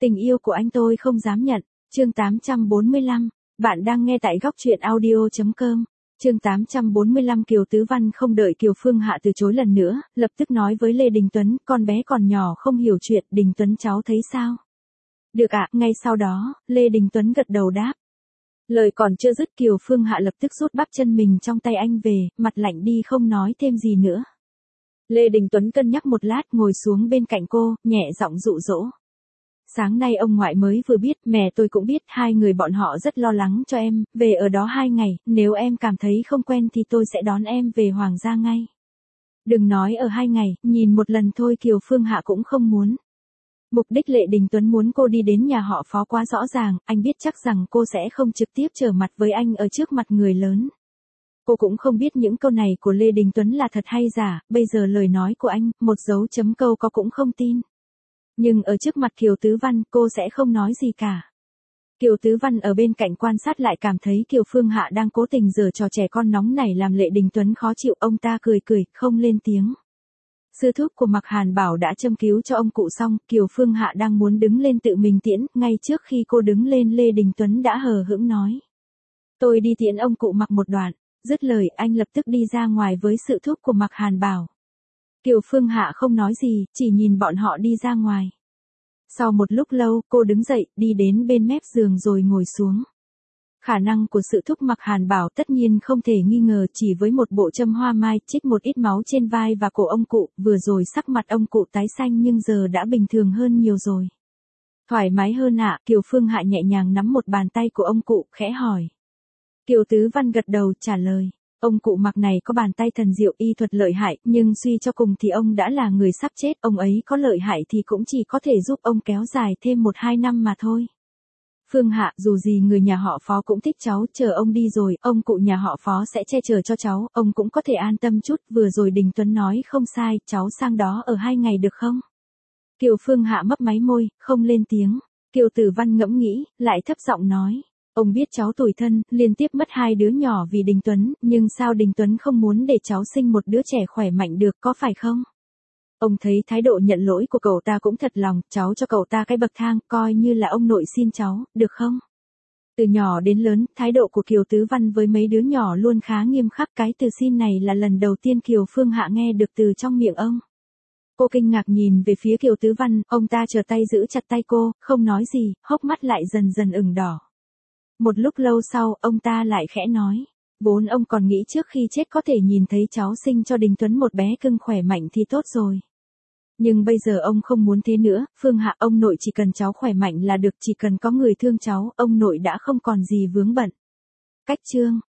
Tình yêu của anh tôi không dám nhận. Chương 845. Bạn đang nghe tại góc truyện audio.com. Chương 845. Kiều Tứ Văn không đợi Kiều Phương Hạ từ chối lần nữa, lập tức nói với Lê Đình Tuấn, con bé còn nhỏ không hiểu chuyện, Đình Tuấn cháu thấy sao? Được ạ. Ngay sau đó, Lê Đình Tuấn gật đầu đáp. Lời còn chưa dứt Kiều Phương Hạ lập tức rút bắp chân mình trong tay anh về, mặt lạnh đi không nói thêm gì nữa. Lê Đình Tuấn cân nhắc một lát ngồi xuống bên cạnh cô, nhẹ giọng dụ dỗ. Sáng nay ông ngoại mới vừa biết, mẹ tôi cũng biết, hai người bọn họ rất lo lắng cho em, về ở đó 2 ngày, nếu em cảm thấy không quen thì tôi sẽ đón em về Hoàng gia ngay. Đừng nói ở 2 ngày, nhìn một lần thôi Kiều Phương Hạ cũng không muốn. Mục đích Lê Đình Tuấn muốn cô đi đến nhà họ Phó quá rõ ràng, anh biết chắc rằng cô sẽ không trực tiếp trở mặt với anh ở trước mặt người lớn. Cô cũng không biết những câu này của Lê Đình Tuấn là thật hay giả, bây giờ lời nói của anh, một dấu chấm câu có cũng không tin. Nhưng ở trước mặt Kiều Tứ Văn, cô sẽ không nói gì cả. Kiều Tứ Văn ở bên cạnh quan sát lại cảm thấy Kiều Phương Hạ đang cố tình giở trò trẻ con nóng nảy làm Lê Đình Tuấn khó chịu, ông ta cười cười, không lên tiếng. Sư thúc của Mạc Hàn Bảo đã châm cứu cho ông cụ xong, Kiều Phương Hạ đang muốn đứng lên tự mình tiễn, ngay trước khi cô đứng lên Lê Đình Tuấn đã hờ hững nói. Tôi đi tiễn ông cụ Mạc một đoạn, dứt lời anh lập tức đi ra ngoài với sự thúc của Mạc Hàn Bảo. Kiều Phương Hạ không nói gì, chỉ nhìn bọn họ đi ra ngoài. Sau một lúc lâu, cô đứng dậy, đi đến bên mép giường rồi ngồi xuống. Khả năng của sự thúc Mạc Hàn Bảo tất nhiên không thể nghi ngờ, chỉ với một bộ châm hoa mai, chích một ít máu trên vai và cổ ông cụ, vừa rồi sắc mặt ông cụ tái xanh nhưng giờ đã bình thường hơn nhiều rồi. Thoải mái hơn ạ, Kiều Phương Hạ nhẹ nhàng nắm một bàn tay của ông cụ, khẽ hỏi. Kiều Tứ Văn gật đầu trả lời. Ông cụ Mạc này có bàn tay thần diệu, y thuật lợi hại, nhưng suy cho cùng thì ông đã là người sắp chết, ông ấy có lợi hại thì cũng chỉ có thể giúp ông kéo dài thêm 1-2 năm mà thôi. Phương Hạ, dù gì người nhà họ Phó cũng thích cháu, chờ ông đi rồi, ông cụ nhà họ Phó sẽ che chở cho cháu, ông cũng có thể an tâm chút, vừa rồi Đình Tuấn nói không sai, cháu sang đó ở 2 ngày được không? Kiều Phương Hạ mấp máy môi, không lên tiếng. Kiều Tử Văn ngẫm nghĩ, lại thấp giọng nói. Ông biết cháu tủi thân, liên tiếp mất 2 đứa nhỏ vì Đình Tuấn, nhưng sao Đình Tuấn không muốn để cháu sinh một đứa trẻ khỏe mạnh được, có phải không? Ông thấy thái độ nhận lỗi của cậu ta cũng thật lòng, cháu cho cậu ta cái bậc thang, coi như là ông nội xin cháu, được không? Từ nhỏ đến lớn, thái độ của Kiều Tứ Văn với mấy đứa nhỏ luôn khá nghiêm khắc, cái từ xin này là lần đầu tiên Kiều Phương Hạ nghe được từ trong miệng ông. Cô kinh ngạc nhìn về phía Kiều Tứ Văn, ông ta trở tay giữ chặt tay cô, không nói gì, hốc mắt lại dần dần ửng đỏ. Một lúc lâu sau, ông ta lại khẽ nói. Vốn ông còn nghĩ trước khi chết có thể nhìn thấy cháu sinh cho Đình Tuấn một bé cưng khỏe mạnh thì tốt rồi. Nhưng bây giờ ông không muốn thế nữa, Phương Hạ, ông nội chỉ cần cháu khỏe mạnh là được, chỉ cần có người thương cháu, ông nội đã không còn gì vướng bận. Cách chương.